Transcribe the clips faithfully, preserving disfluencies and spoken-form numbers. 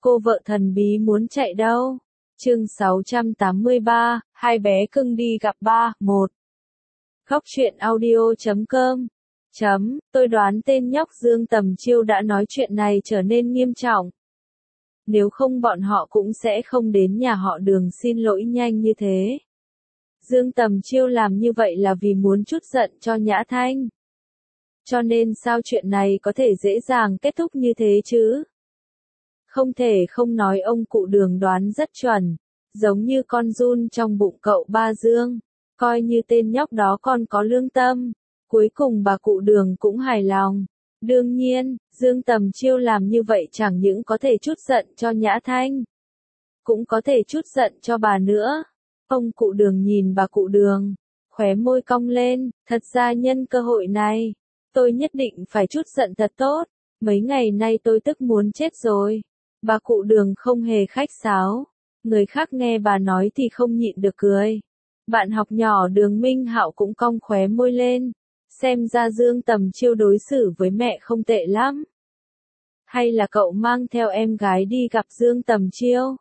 Cô vợ thần bí muốn chạy đâu? Chương sáu trăm tám mươi ba, hai bé cưng đi gặp ba, một. Khóc chuyện audio chấm com. Chấm, tôi đoán tên nhóc Dương Tầm Chiêu đã nói chuyện này trở nên nghiêm trọng. Nếu không bọn họ cũng sẽ không đến nhà họ Đường xin lỗi nhanh như thế. Dương Tầm Chiêu làm như vậy là vì muốn trút giận cho Nhã Thanh. Cho nên sao chuyện này có thể dễ dàng kết thúc như thế chứ? Không thể không nói ông cụ Đường đoán rất chuẩn, giống như con giun trong bụng cậu ba Dương, coi như tên nhóc đó còn có lương tâm, cuối cùng bà cụ Đường cũng hài lòng. Đương nhiên, Dương Tầm Chiêu làm như vậy chẳng những có thể trút giận cho Nhã Thanh, cũng có thể trút giận cho bà nữa. Ông cụ Đường nhìn bà cụ Đường, khóe môi cong lên, thật ra nhân cơ hội này, tôi nhất định phải trút giận thật tốt, mấy ngày nay tôi tức muốn chết rồi. Bà cụ Đường không hề khách sáo, người khác nghe bà nói thì không nhịn được cười. Bạn học nhỏ Đường Minh Hạo cũng cong khóe môi lên, xem ra Dương Tầm Chiêu đối xử với mẹ không tệ lắm. Hay là cậu mang theo em gái đi gặp Dương Tầm Chiêu?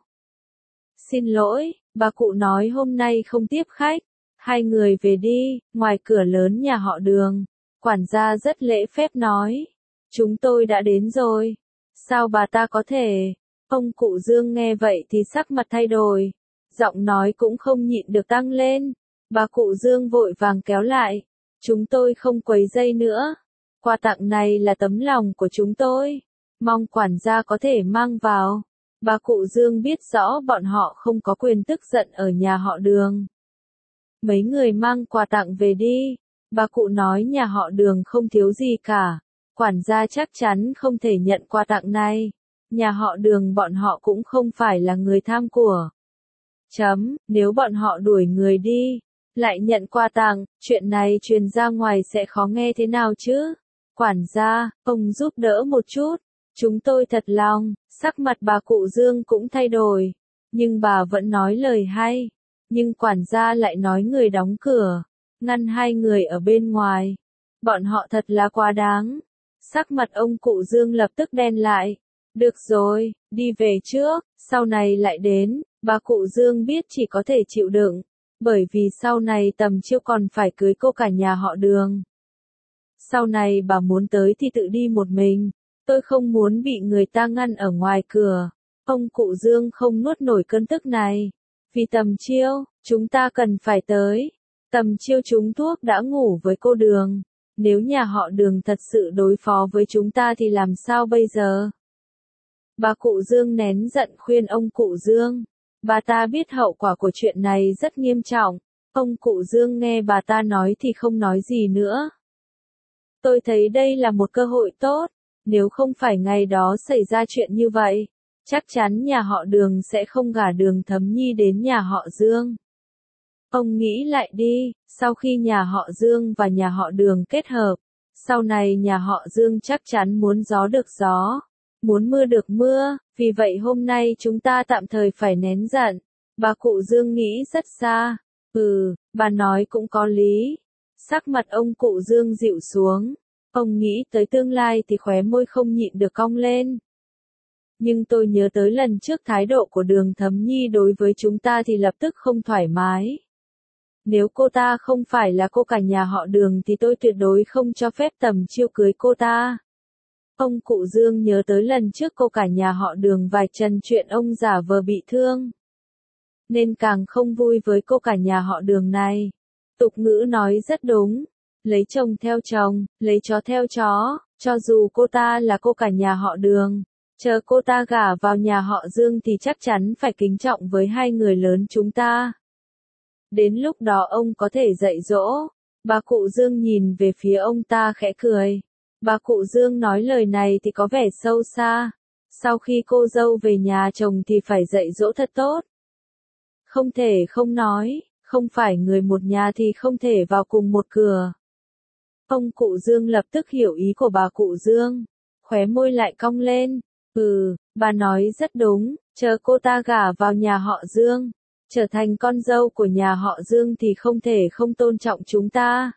Xin lỗi, bà cụ nói hôm nay không tiếp khách, hai người về đi. Ngoài cửa lớn nhà họ Đường, quản gia rất lễ phép nói, chúng tôi đã đến rồi. Sao bà ta có thể? Ông cụ Dương nghe vậy thì sắc mặt thay đổi, giọng nói cũng không nhịn được tăng lên. Bà cụ Dương vội vàng kéo lại, chúng tôi không quấy rầy nữa. Quà tặng này là tấm lòng của chúng tôi, mong quản gia có thể mang vào. Bà cụ Dương biết rõ bọn họ không có quyền tức giận ở nhà họ Đường. Mấy người mang quà tặng về đi. Bà cụ nói nhà họ Đường không thiếu gì cả, quản gia chắc chắn không thể nhận quà tặng này. Nhà họ Đường bọn họ cũng không phải là người tham của. Chấm, nếu bọn họ đuổi người đi, lại nhận quà tặng, chuyện này truyền ra ngoài sẽ khó nghe thế nào chứ? Quản gia, ông giúp đỡ một chút, chúng tôi thật lòng. Sắc mặt bà cụ Dương cũng thay đổi, nhưng bà vẫn nói lời hay. Nhưng quản gia lại nói người đóng cửa, ngăn hai người ở bên ngoài. Bọn họ thật là quá đáng. Sắc mặt ông cụ Dương lập tức đen lại. Được rồi, đi về trước, sau này lại đến. Bà cụ Dương biết chỉ có thể chịu đựng, bởi vì sau này Tầm Chiêu còn phải cưới cô cả nhà họ Đường. Sau này bà muốn tới thì tự đi một mình, tôi không muốn bị người ta ngăn ở ngoài cửa. Ông cụ Dương không nuốt nổi cơn tức này. Vì Tầm Chiêu, chúng ta cần phải tới. Tầm Chiêu trúng thuốc đã ngủ với cô Đường. Nếu nhà họ Đường thật sự đối phó với chúng ta thì làm sao bây giờ? Bà cụ Dương nén giận khuyên ông cụ Dương. Bà ta biết hậu quả của chuyện này rất nghiêm trọng. Ông cụ Dương nghe bà ta nói thì không nói gì nữa. Tôi thấy đây là một cơ hội tốt. Nếu không phải ngày đó xảy ra chuyện như vậy, chắc chắn nhà họ Đường sẽ không gả Đường Thấm Nhi đến nhà họ Dương. Ông nghĩ lại đi, sau khi nhà họ Dương và nhà họ Đường kết hợp, sau này nhà họ Dương chắc chắn muốn gió được gió, muốn mưa được mưa, vì vậy hôm nay chúng ta tạm thời phải nén giận. Bà cụ Dương nghĩ rất xa. Ừ, bà nói cũng có lý. Sắc mặt ông cụ Dương dịu xuống. Ông nghĩ tới tương lai thì khóe môi không nhịn được cong lên. Nhưng tôi nhớ tới lần trước thái độ của Đường Thấm Nhi đối với chúng ta thì lập tức không thoải mái. Nếu cô ta không phải là cô cả nhà họ Đường thì tôi tuyệt đối không cho phép Tầm Chiêu cưới cô ta. Ông cụ Dương nhớ tới lần trước cô cả nhà họ Đường vạch trần chuyện ông giả vờ bị thương, nên càng không vui với cô cả nhà họ Đường này. Tục ngữ nói rất đúng. Lấy chồng theo chồng, lấy chó theo chó, cho dù cô ta là cô cả nhà họ Đường, chờ cô ta gả vào nhà họ Dương thì chắc chắn phải kính trọng với hai người lớn chúng ta. Đến lúc đó ông có thể dạy dỗ. Bà cụ Dương nhìn về phía ông ta khẽ cười. Bà cụ Dương nói lời này thì có vẻ sâu xa. Sau khi cô dâu về nhà chồng thì phải dạy dỗ thật tốt. Không thể không nói, không phải người một nhà thì không thể vào cùng một cửa. Ông cụ Dương lập tức hiểu ý của bà cụ Dương, khóe môi lại cong lên. Ừ, bà nói rất đúng, chờ cô ta gả vào nhà họ Dương, trở thành con dâu của nhà họ Dương thì không thể không tôn trọng chúng ta.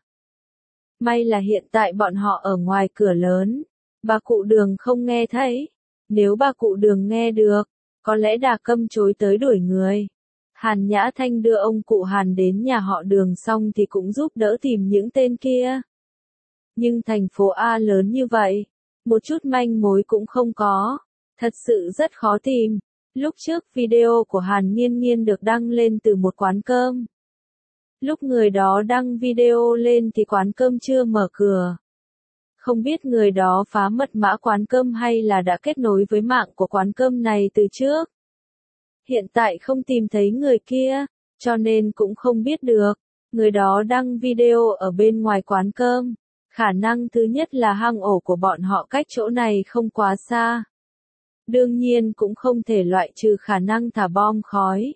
May là hiện tại bọn họ ở ngoài cửa lớn, bà cụ Đường không nghe thấy. Nếu bà cụ Đường nghe được, Có lẽ Đà Câm chối tới đuổi người. Hàn Nhã Thanh đưa ông cụ Hàn đến nhà họ Đường xong thì cũng giúp đỡ tìm những tên kia. Nhưng thành phố A lớn như vậy, một chút manh mối cũng không có. Thật sự rất khó tìm. Lúc trước video của Hàn Nghiên Nghiên được đăng lên từ một quán cơm. Lúc người đó đăng video lên thì quán cơm chưa mở cửa. Không biết người đó phá mật mã quán cơm hay là đã kết nối với mạng của quán cơm này từ trước. Hiện tại không tìm thấy người kia, cho nên cũng không biết được. Người đó đăng video ở bên ngoài quán cơm. Khả năng thứ nhất là hang ổ của bọn họ cách chỗ này không quá xa. Đương nhiên cũng không thể loại trừ khả năng thả bom khói.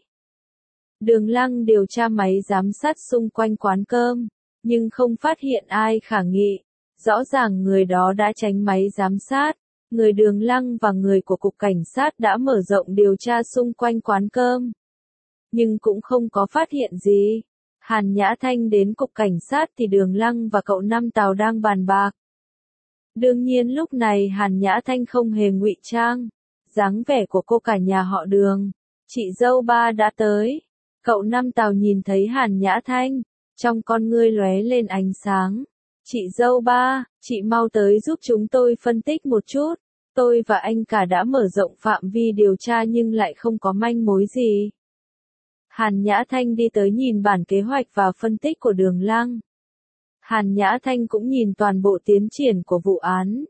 Đường Lăng điều tra máy giám sát xung quanh quán cơm, nhưng không phát hiện ai khả nghị. Rõ ràng người đó đã tránh máy giám sát. Người Đường Lăng và người của cục cảnh sát đã mở rộng điều tra xung quanh quán cơm. Nhưng cũng không có phát hiện gì. Hàn Nhã Thanh đến cục cảnh sát thì Đường Lăng và cậu Năm Tào đang bàn bạc. Đương nhiên lúc này Hàn Nhã Thanh không hề ngụy trang. Dáng vẻ của cô cả nhà họ Đường. Chị dâu ba đã tới. Cậu Năm Tào nhìn thấy Hàn Nhã Thanh, trong con ngươi lóe lên ánh sáng. Chị dâu ba, chị mau tới giúp chúng tôi phân tích một chút. Tôi và anh cả đã mở rộng phạm vi điều tra nhưng lại không có manh mối gì. Hàn Nhã Thanh đi tới nhìn bản kế hoạch và phân tích của Đường Lăng. Hàn Nhã Thanh cũng nhìn toàn bộ tiến triển của vụ án.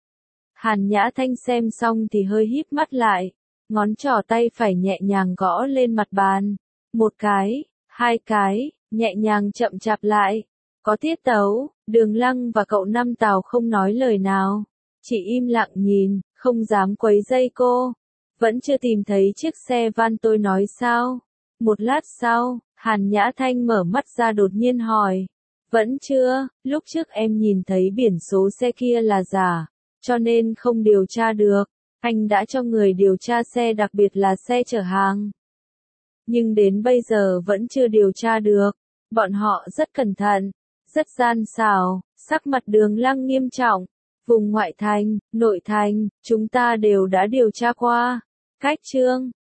Hàn Nhã Thanh xem xong thì hơi híp mắt lại, ngón trỏ tay phải nhẹ nhàng gõ lên mặt bàn. Một cái, hai cái, nhẹ nhàng chậm chạp lại. Có tiết tấu, Đường Lăng và cậu Năm Tào không nói lời nào. Chỉ im lặng nhìn, không dám quấy rầy cô. Vẫn chưa tìm thấy chiếc xe van tôi nói sao? Một lát sau, Hàn Nhã Thanh mở mắt ra đột nhiên hỏi. Vẫn chưa, lúc trước em nhìn thấy biển số xe kia là giả, cho nên không điều tra được. Anh đã cho người điều tra xe đặc biệt là xe chở hàng. Nhưng đến bây giờ vẫn chưa điều tra được. Bọn họ rất cẩn thận, rất gian xảo, sắc mặt Đường Lăng nghiêm trọng. Vùng ngoại thành, nội thành, chúng ta đều đã điều tra qua. Cách chương